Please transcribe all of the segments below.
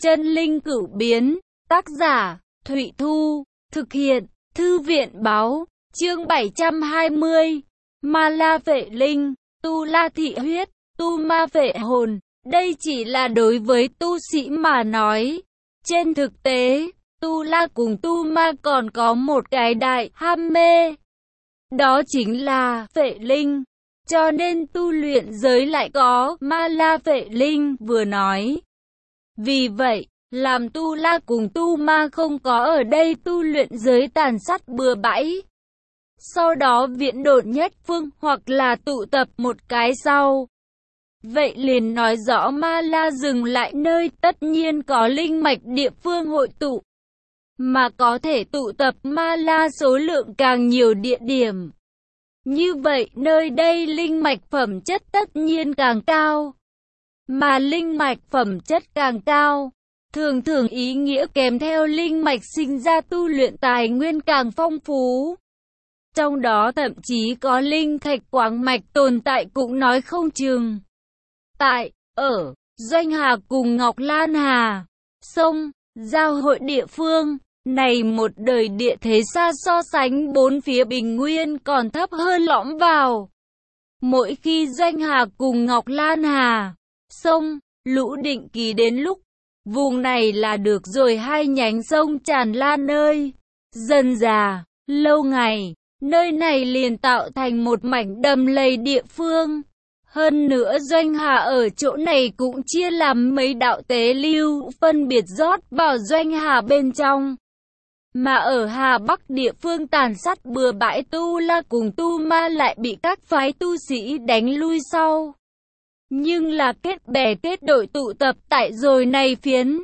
Chân linh cửu biến, tác giả, Thụy Thu, thực hiện, Thư viện báo, chương 720, Ma La Vệ Linh, Tu La Thị Huyết, Tu Ma Vệ Hồn, đây chỉ là đối với tu sĩ mà nói. Trên thực tế, Tu La cùng Tu Ma còn có một cái đại ham mê, đó chính là vệ linh. Cho nên tu luyện giới lại có Ma La Vệ Linh vừa nói. Vì vậy, làm Tu La cùng Tu Ma không có ở đây tu luyện giới tàn sát bừa bãi. Sau đó viễn độn nhất phương hoặc là tụ tập một cái sau. Vậy liền nói rõ Ma La dừng lại nơi tất nhiên có linh mạch địa phương hội tụ. Mà có thể tụ tập Ma La số lượng càng nhiều địa điểm. Như vậy nơi đây linh mạch phẩm chất tất nhiên càng cao. Mà linh mạch phẩm chất càng cao, thường thường ý nghĩa kèm theo linh mạch sinh ra tu luyện tài nguyên càng phong phú. Trong đó thậm chí có linh thạch quáng mạch tồn tại cũng nói không chừng. Ở Doanh Hà cùng Ngọc Lan Hà, sông, giao hội địa phương, này một đời địa thế xa so sánh bốn phía bình nguyên còn thấp hơn lõm vào. Mỗi khi Doanh Hà cùng Ngọc Lan Hà, sông, lũ định kỳ đến lúc, vùng này là được rồi hai nhánh sông tràn lan nơi. Dần dà, lâu ngày, nơi này liền tạo thành một mảnh đầm lầy địa phương. Hơn nữa Doanh Hà ở chỗ này cũng chia làm mấy đạo tế lưu phân biệt rót vào Doanh Hà bên trong. Mà ở Hà Bắc địa phương tàn sát bừa bãi Tu La cùng Tu Ma lại bị các phái tu sĩ đánh lui sau. Nhưng là kết bè kết đội tụ tập tại rồi này phiến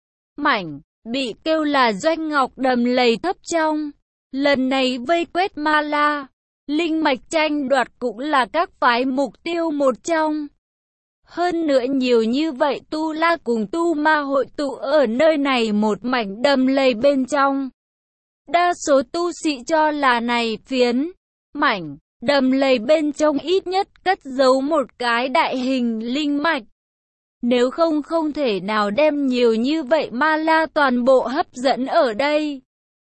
mảnh, bị kêu là Doanh Ngọc đầm lầy thấp trong. Lần này vây quét Ma La, linh mạch tranh đoạt cũng là các phái mục tiêu một trong. Hơn nữa nhiều như vậy Tu La cùng Tu Ma hội tụ ở nơi này một mảnh đầm lầy bên trong. Đa số tu sĩ cho là này phiến mảnh đầm lầy bên trong ít nhất cất giấu một cái đại hình linh mạch. Nếu không không thể nào đem nhiều như vậy Ma La toàn bộ hấp dẫn ở đây.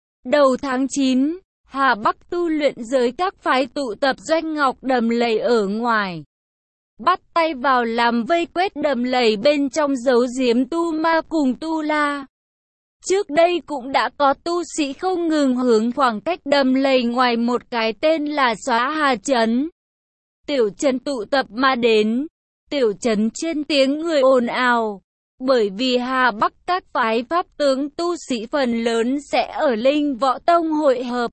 Đầu tháng 9, Hà Bắc tu luyện giới các phái tụ tập Doanh Ngọc đầm lầy ở ngoài. Bắt tay vào làm vây quét đầm lầy bên trong giấu giếm Tu Ma cùng Tu La. Trước đây cũng đã có tu sĩ không ngừng hướng khoảng cách đầm lầy ngoài một cái tên là Xóa Hà Trấn. Tiểu trấn tụ tập mà đến. Tiểu trấn trên tiếng người ồn ào. Bởi vì Hà Bắc các phái pháp tướng tu sĩ phần lớn sẽ ở Linh Võ Tông hội hợp.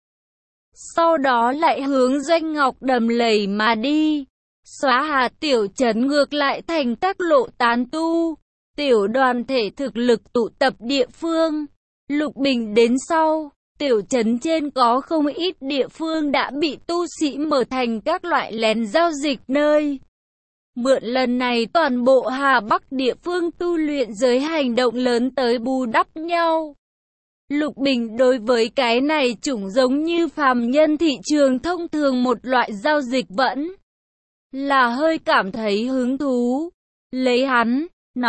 Sau đó lại hướng Doanh Ngọc đầm lầy mà đi. Xóa Hà tiểu trấn ngược lại thành các lộ tán tu. Tiểu đoàn thể thực lực tụ tập địa phương. Lục Bình đến sau, tiểu trấn trên có không ít địa phương đã bị tu sĩ mở thành các loại lén giao dịch nơi. Mượn lần này toàn bộ Hà Bắc địa phương tu luyện giới hành động lớn tới bù đắp nhau. Lục Bình đối với cái này chủng giống như phàm nhân thị trường thông thường một loại giao dịch vẫn là hơi cảm thấy hứng thú. Lấy hắn,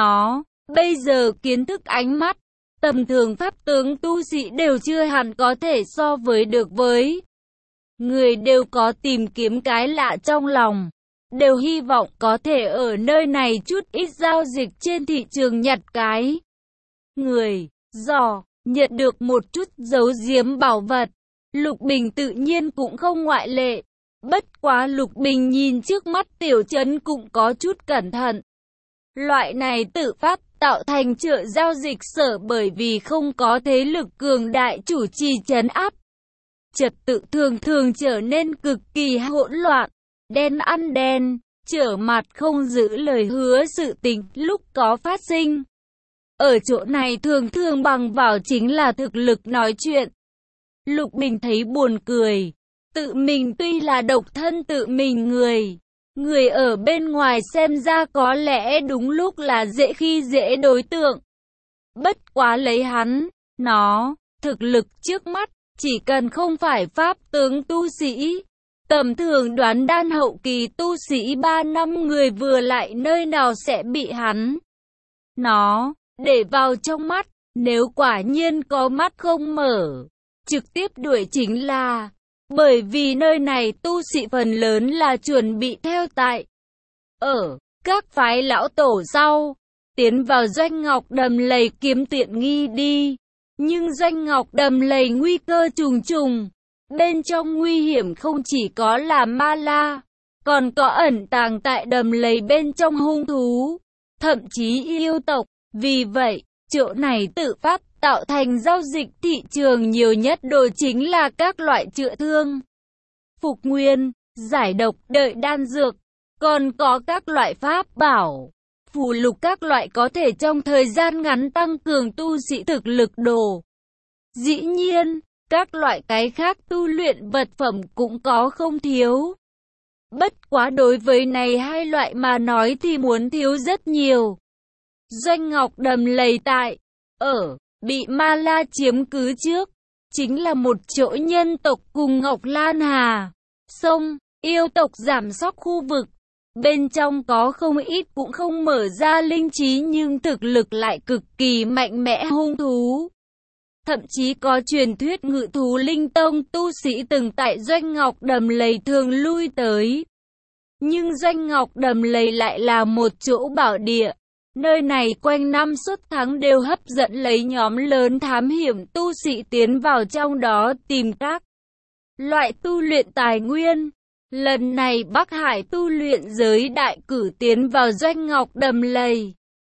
bây giờ kiến thức ánh mắt, tầm thường pháp tướng tu sĩ đều chưa hẳn có thể so với được với. Người đều có tìm kiếm cái lạ trong lòng, đều hy vọng có thể ở nơi này chút ít giao dịch trên thị trường nhặt cái người, nhận được một chút giấu giếm bảo vật. Lục Bình tự nhiên cũng không ngoại lệ. Bất quá Lục Bình nhìn trước mắt tiểu trấn cũng có chút cẩn thận. Loại này tự phát tạo thành chợ giao dịch sở bởi vì không có thế lực cường đại chủ trì trấn áp. Trật tự thường thường trở nên cực kỳ hỗn loạn, đen ăn đen, trở mặt không giữ lời hứa sự tình lúc có phát sinh. Ở chỗ này thường thường bằng vào chính là thực lực nói chuyện. Lục Bình thấy buồn cười, tự mình tuy là độc thân tự mình người ở bên ngoài xem ra có lẽ đúng lúc là dễ khi dễ đối tượng. Bất quá lấy hắn, thực lực trước mắt, chỉ cần không phải pháp tướng tu sĩ, tầm thường đoán đan hậu kỳ tu sĩ 3 năm người vừa lại nơi nào sẽ bị hắn, để vào trong mắt, nếu quả nhiên có mắt không mở, trực tiếp đuổi chính là, bởi vì nơi này tu sĩ phần lớn là chuẩn bị theo tại ở các phái lão tổ sau, tiến vào doanh ngọc đầm lầy kiếm tiện nghi đi. Nhưng doanh ngọc đầm lầy nguy cơ trùng trùng, bên trong nguy hiểm không chỉ có là ma la, còn có ẩn tàng tại đầm lầy bên trong hung thú, thậm chí yêu tộc. Vì vậy, chỗ này tự phát tạo thành giao dịch thị trường nhiều nhất đồ chính là các loại chữa thương, phục nguyên, giải độc, đợi đan dược, còn có các loại pháp bảo, phù lục các loại có thể trong thời gian ngắn tăng cường tu sĩ thực lực đồ. Dĩ nhiên, các loại cái khác tu luyện vật phẩm cũng có không thiếu. Bất quá đối với này hai loại mà nói thì muốn thiếu rất nhiều. Doanh ngọc đầm lầy tại ở bị ma la chiếm cứ trước, chính là một chỗ nhân tộc cùng Ngọc Lan Hà sông yêu tộc giảm sóc khu vực. Bên trong có không ít cũng không mở ra linh trí nhưng thực lực lại cực kỳ mạnh mẽ hung thú. Thậm chí có truyền thuyết ngự thú linh tông tu sĩ từng tại doanh ngọc đầm lầy thường lui tới. Nhưng doanh ngọc đầm lầy lại là một chỗ bảo địa. Nơi này quanh năm suốt tháng đều hấp dẫn lấy nhóm lớn thám hiểm tu sĩ tiến vào trong đó tìm các loại tu luyện tài nguyên. Lần này Bắc Hải tu luyện giới đại cử tiến vào doanh ngọc đầm lầy,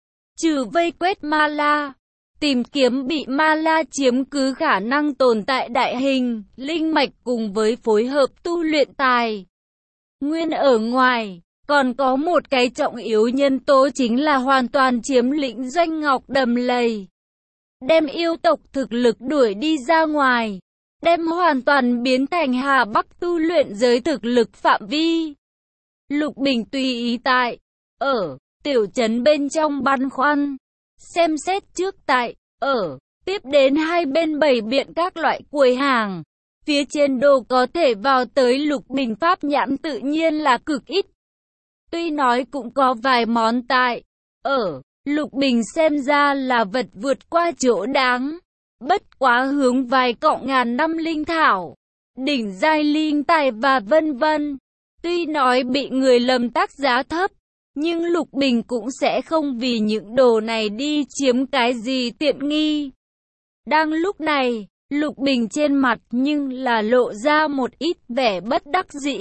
trừ vây quét ma la, tìm kiếm bị ma la chiếm cứ khả năng tồn tại đại hình, linh mạch cùng với phối hợp tu luyện tài nguyên ở ngoài. Còn có một cái trọng yếu nhân tố chính là hoàn toàn chiếm lĩnh doanh ngọc đầm lầy, đem yêu tộc thực lực đuổi đi ra ngoài, đem hoàn toàn biến thành Hà Bắc tu luyện giới thực lực phạm vi. Lục Bình tùy ý tại ở tiểu trấn bên trong băn khoăn, xem xét trước tại ở, tiếp đến hai bên bày biện các loại quầy hàng. Phía trên đồ có thể vào tới Lục Bình pháp nhãn tự nhiên là cực ít. Tuy nói cũng có vài món tại ở Lục Bình xem ra là vật vượt qua chỗ đáng. Bất quá hướng vài cọng ngàn năm linh thảo, đỉnh giai linh tài và vân vân. Tuy nói bị người lầm tác giá thấp, nhưng Lục Bình cũng sẽ không vì những đồ này đi chiếm cái gì tiện nghi. Đang lúc này, Lục Bình trên mặt nhưng là lộ ra một ít vẻ bất đắc dĩ.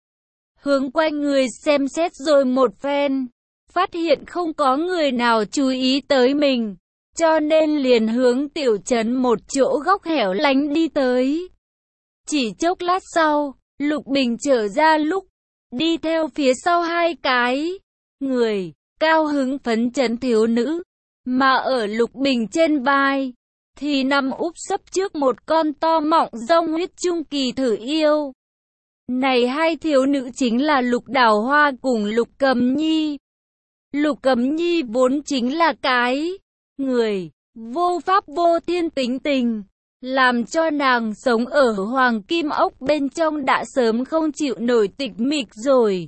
Hướng quanh người xem xét rồi một phen, phát hiện không có người nào chú ý tới mình, cho nên liền hướng tiểu trấn một chỗ góc hẻo lánh đi tới. Chỉ chốc lát sau, Lục Bình trở ra lúc đi theo phía sau hai cái người cao hứng phấn chấn thiếu nữ, mà ở Lục Bình trên vai thì nằm úp sấp trước một con to mọng rông huyết trung kỳ thử yêu. Này hai thiếu nữ chính là Lục Đào Hoa cùng Lục Cầm Nhi. Lục Cầm Nhi vốn chính là cái người vô pháp vô thiên tính tình, làm cho nàng sống ở Hoàng Kim Ốc bên trong đã sớm không chịu nổi tịch mịch rồi.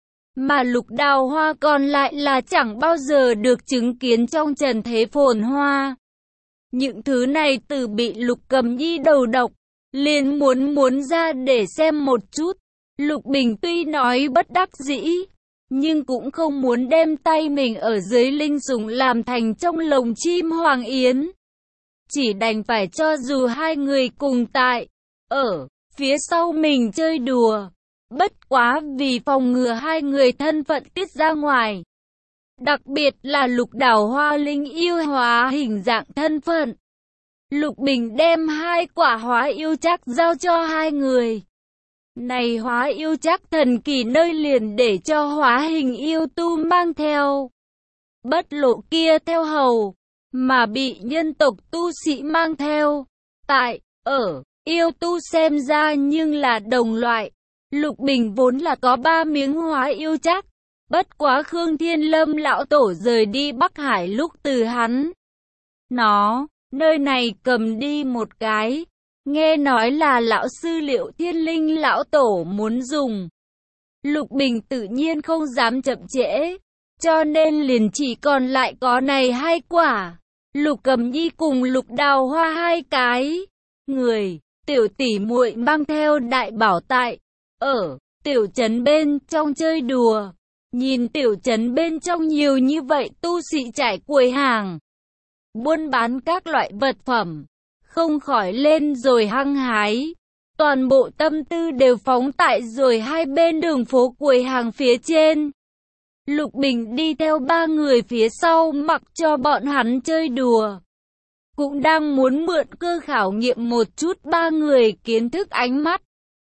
Mà Lục Đào Hoa còn lại là chẳng bao giờ được chứng kiến trong trần thế phồn hoa. Những thứ này từ bị Lục Cầm Nhi đầu độc, liền muốn ra để xem một chút. Lục Bình tuy nói bất đắc dĩ, nhưng cũng không muốn đem tay mình ở dưới linh sủng làm thành trong lồng chim hoàng yến. Chỉ đành phải cho dù hai người cùng tại ở phía sau mình chơi đùa. Bất quá vì phòng ngừa hai người thân phận tiết ra ngoài. Đặc biệt là Lục Đào Hoa linh yêu hóa hình dạng thân phận. Lục Bình đem hai quả hóa yêu chắc giao cho hai người. Này hóa yêu chắc thần kỳ nơi liền để cho hóa hình yêu tu mang theo. Bất lộ kia theo hầu, mà bị nhân tộc tu sĩ mang theo. Tại ở yêu tu xem ra nhưng là đồng loại. Lục Bình vốn là có 3 miếng hóa yêu chắc. Bất quá Khương Thiên Lâm lão tổ rời đi Bắc Hải lúc từ hắn nơi này cầm đi một cái. Nghe nói là lão sư Liệu Thiên Linh lão tổ muốn dùng. Lục Bình tự nhiên không dám chậm trễ, cho nên liền chỉ còn lại có này hai quả. Lục Cầm Nhi cùng Lục Đào Hoa hai cái người tiểu tỷ muội mang theo Đại Bảo tại ở tiểu trấn bên trong chơi đùa. Nhìn tiểu trấn bên trong nhiều như vậy tu sĩ trải quầy hàng, buôn bán các loại vật phẩm, không khỏi lên rồi hăng hái. Toàn bộ tâm tư đều phóng tại rồi hai bên đường phố quầy hàng phía trên. Lục Bình đi theo ba người phía sau mặc cho bọn hắn chơi đùa. Cũng đang muốn mượn cơ khảo nghiệm một chút ba người kiến thức ánh mắt.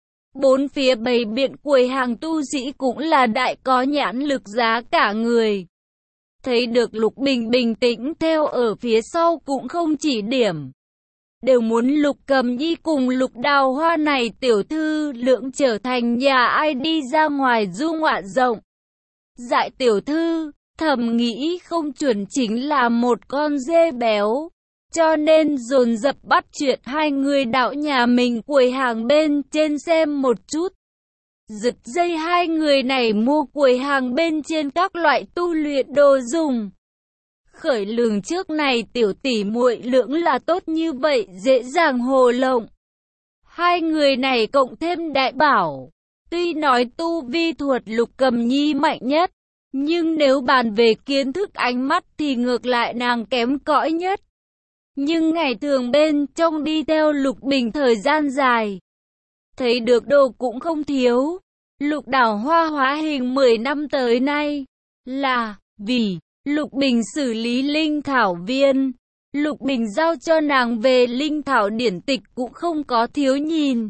Bốn phía bày biện quầy hàng tu sĩ cũng là đại có nhãn lực giá cả người. Thấy được Lục Bình bình tĩnh theo ở phía sau cũng không chỉ điểm. Đều muốn Lục Cầm Nhi cùng Lục Đào Hoa này tiểu thư lượng trở thành nhà ai đi ra ngoài du ngoạn rộng. Dại tiểu thư, thầm nghĩ không chuẩn chính là một con dê béo. Cho nên dồn dập bắt chuyện hai người đạo nhà mình quầy hàng bên trên xem một chút. Giật dây hai người này mua quầy hàng bên trên các loại tu luyện đồ dùng. Khởi lường trước này tiểu tỷ muội lưỡng là tốt như vậy dễ dàng hồ lộng. Hai người này cộng thêm Đại Bảo. Tuy nói tu vi thuật Lục Cầm Nhi mạnh nhất, nhưng nếu bàn về kiến thức ánh mắt thì ngược lại nàng kém cỏi nhất. Nhưng ngày thường bên trong đi theo Lục Bình thời gian dài, thấy được đồ cũng không thiếu. Lục Đào Hoa hóa hình 10 năm tới nay là vì Lục Bình xử lý linh thảo viên. Lục Bình giao cho nàng về linh thảo điển tịch cũng không có thiếu nhìn.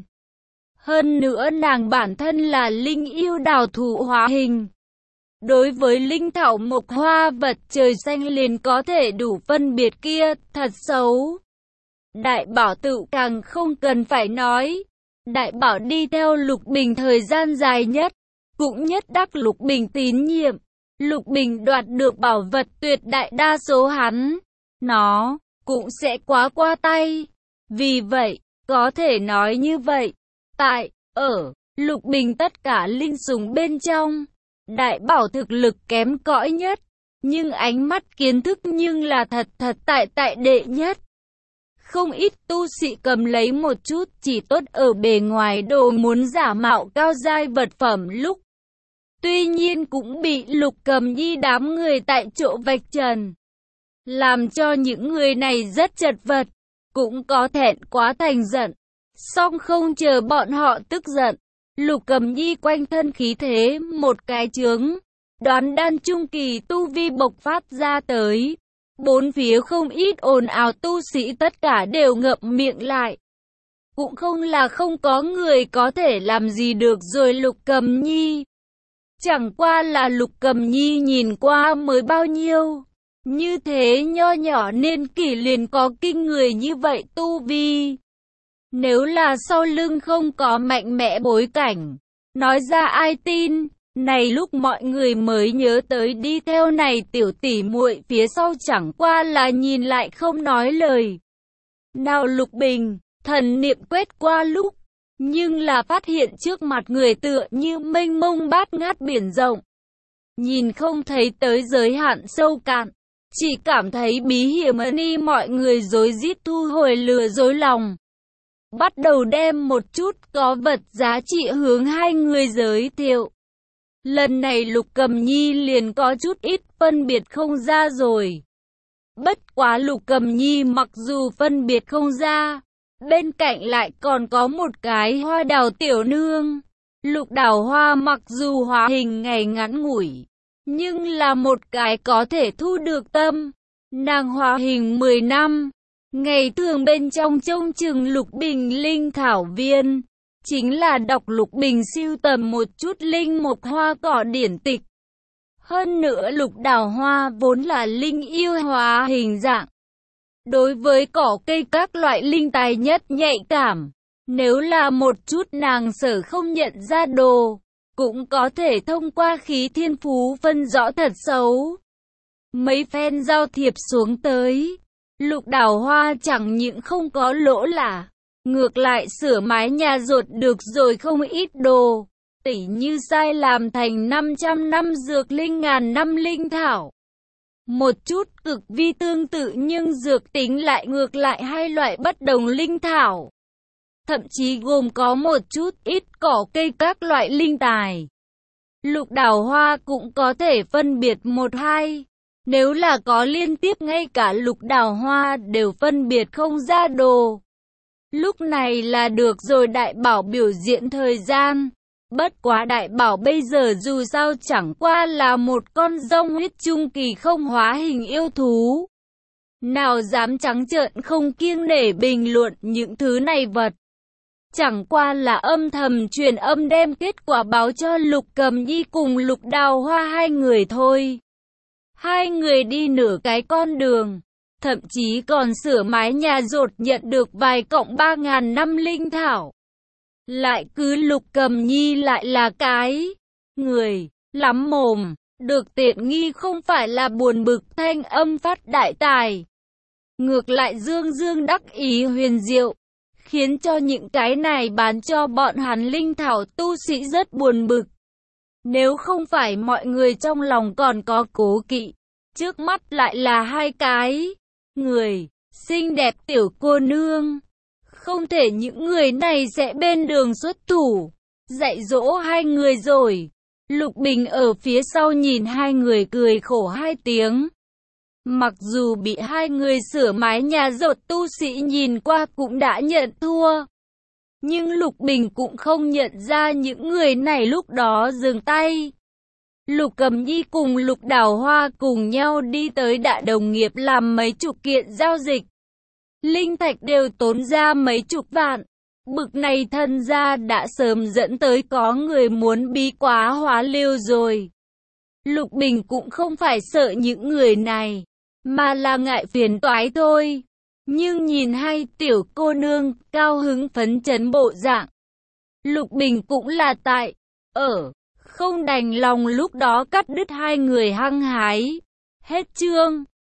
Hơn nữa nàng bản thân là linh yêu đào thụ hóa hình. Đối với linh thảo mộc hoa vật trời xanh liền có thể đủ phân biệt kia thật xấu. Đại Bảo tự càng không cần phải nói. Đại Bảo đi theo Lục Bình thời gian dài nhất, cũng nhất đắc Lục Bình tín nhiệm. Lục Bình đoạt được bảo vật tuyệt đại đa số hắn, nó cũng sẽ quá qua tay. Vì vậy, có thể nói như vậy, tại, ở, Lục Bình tất cả linh sủng bên trong, Đại Bảo thực lực kém cỏi nhất, nhưng ánh mắt kiến thức nhưng là thật tại đệ nhất. Không ít tu sĩ cầm lấy một chút chỉ tốt ở bề ngoài đồ muốn giả mạo cao giai vật phẩm lúc. Tuy nhiên cũng bị Lục Cầm Nhi đám người tại chỗ vạch trần, làm cho những người này rất chật vật, cũng có thẹn quá thành giận. Song không chờ bọn họ tức giận, Lục Cầm Nhi quanh thân khí thế một cái chướng, đoán đan trung kỳ tu vi bộc phát ra tới. Bốn phía không ít ồn ào tu sĩ tất cả đều ngậm miệng lại. Cũng không là không có người có thể làm gì được rồi Lục Cầm Nhi. Chẳng qua là Lục Cầm Nhi nhìn qua mới bao nhiêu. Như thế nho nhỏ niên kỷ liền có kinh người như vậy tu vi. Nếu là sau lưng không có mạnh mẽ bối cảnh, nói ra ai tin. Này lúc mọi người mới nhớ tới đi theo này tiểu tỷ muội phía sau chẳng qua là nhìn lại không nói lời. Nào Lục Bình, thần niệm quét qua lúc, nhưng là phát hiện trước mặt người tựa như mênh mông bát ngát biển rộng. Nhìn không thấy tới giới hạn sâu cạn, chỉ cảm thấy bí hiểm ni mọi người rối rít thu hồi lừa dối lòng. Bắt đầu đem một chút có vật giá trị hướng hai người giới thiệu. Lần này Lục Cầm Nhi liền có chút ít phân biệt không ra rồi. Bất quá Lục Cầm Nhi mặc dù phân biệt không ra, bên cạnh lại còn có một cái Hoa Đào tiểu nương. Lục Đào Hoa mặc dù hóa hình ngày ngắn ngủi, nhưng là một cái có thể thu được tâm. Nàng hóa hình 10 năm, ngày thường bên trong trông chừng Lục Bình linh thảo viên. Chính là đọc Lục Bình sưu tầm một chút linh mộc hoa cỏ điển tịch. Hơn nữa Lục Đào Hoa vốn là linh yêu hóa hình dạng. Đối với cỏ cây các loại linh tài nhất nhạy cảm. Nếu là một chút nàng sở không nhận ra đồ, cũng có thể thông qua khí thiên phú phân rõ thật xấu. Mấy phen giao thiệp xuống tới, Lục Đào Hoa chẳng những không có lỗ lạ. Ngược lại sửa mái nhà ruột được rồi không ít đồ, tỉ như sai làm thành 500 năm dược linh ngàn năm linh thảo. Một chút cực vi tương tự nhưng dược tính lại ngược lại hai loại bất đồng linh thảo. Thậm chí gồm có một chút ít cỏ cây các loại linh tài. Lục đào hoa cũng có thể phân biệt một hai. Nếu là có liên tiếp ngay cả lục đào hoa đều phân biệt không ra đồ. Lúc này là được rồi, đại bảo biểu diễn thời gian. Bất quá đại bảo bây giờ dù sao chẳng qua là một con rông huyết trung kỳ không hóa hình yêu thú. Nào dám trắng trợn không kiêng nể bình luận những thứ này vật. Chẳng qua là âm thầm truyền âm đem kết quả báo cho Lục Cầm Nhi cùng Lục Đào Hoa hai người thôi. Hai người đi nửa cái con đường, thậm chí còn sửa mái nhà dột nhận được vài cộng 3.000 năm linh thảo. Lại cứ Lục Cầm Nhi lại là cái người lắm mồm, được tiện nghi không phải là buồn bực thanh âm phát đại tài. Ngược lại dương dương đắc ý huyền diệu, khiến cho những cái này bán cho bọn hắn linh thảo tu sĩ rất buồn bực. Nếu không phải mọi người trong lòng còn có cố kỵ, trước mắt lại là hai cái người xinh đẹp tiểu cô nương. Không thể những người này sẽ bên đường xuất thủ, dạy dỗ hai người rồi. Lục Bình ở phía sau nhìn hai người cười khổ hai tiếng. Mặc dù bị hai người sửa mái nhà dột tu sĩ nhìn qua cũng đã nhận thua. Nhưng Lục Bình cũng không nhận ra những người này lúc đó dừng tay. Lục Cầm Nhi cùng Lục Đào Hoa cùng nhau đi tới Đại Đồng Nghiệp làm mấy chục kiện giao dịch. Linh thạch đều tốn ra mấy chục vạn. Bực này thân gia đã sớm dẫn tới có người muốn bí quá hóa liêu rồi. Lục Bình cũng không phải sợ những người này, mà là ngại phiền toái thôi. Nhưng nhìn hai tiểu cô nương cao hứng phấn chấn bộ dạng, Lục Bình cũng là tại không đành lòng lúc đó cắt đứt hai người hăng hái. Hết chương.